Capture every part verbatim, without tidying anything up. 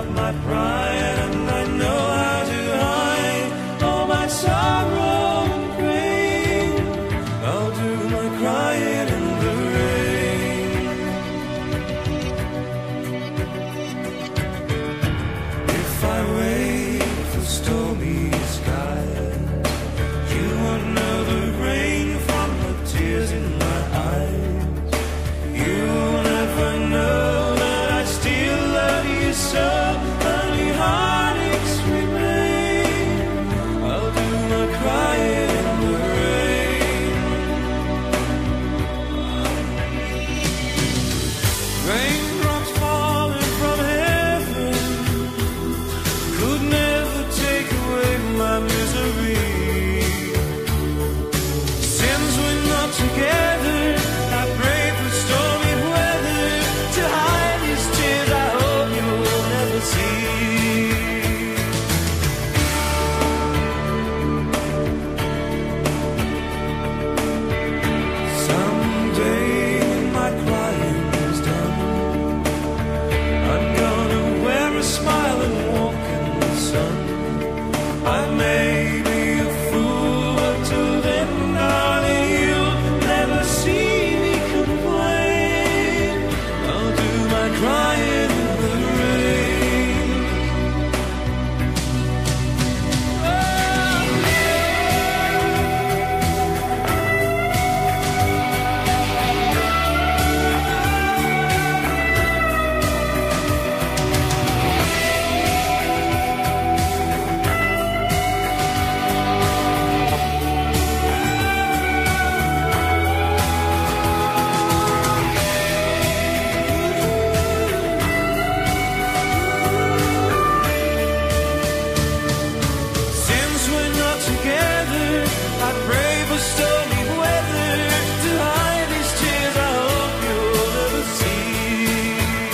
of my pride, and I know how to hide all my sorrow and pain. I'll do my crying in the rain. If I wait for stormy skies, you won't know the rain from the tears in my eyes. You'll never know that I still love you so. Only heartaches remain. I'll do my crying in the rain. Raindrops falling from heaven could never take away my misery. Since we're not together, I pray for stormy weather to hide these tears I hope you'll never see. Someday when my crying is done, I'm gonna wear a smile and walk in the sun. I may be a fool, but till then, darling, you'll never see me complain. I'll do my crying in the rain. Since we're not together, I pray for stormy weather to hide these tears I hope you'll never see.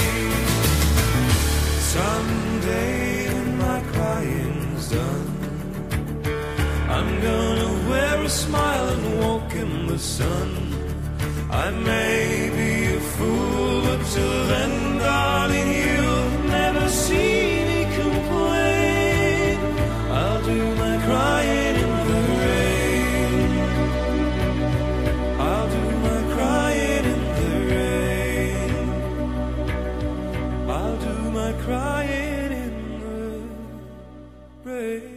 Someday when my crying's done, I'm gonna wear a smile and walk in the sun. I may be a fool, but till then, darling, you'll never see me complain. I'll do my crying in the rain. I'll do my crying in the rain. I'll do my crying in the rain.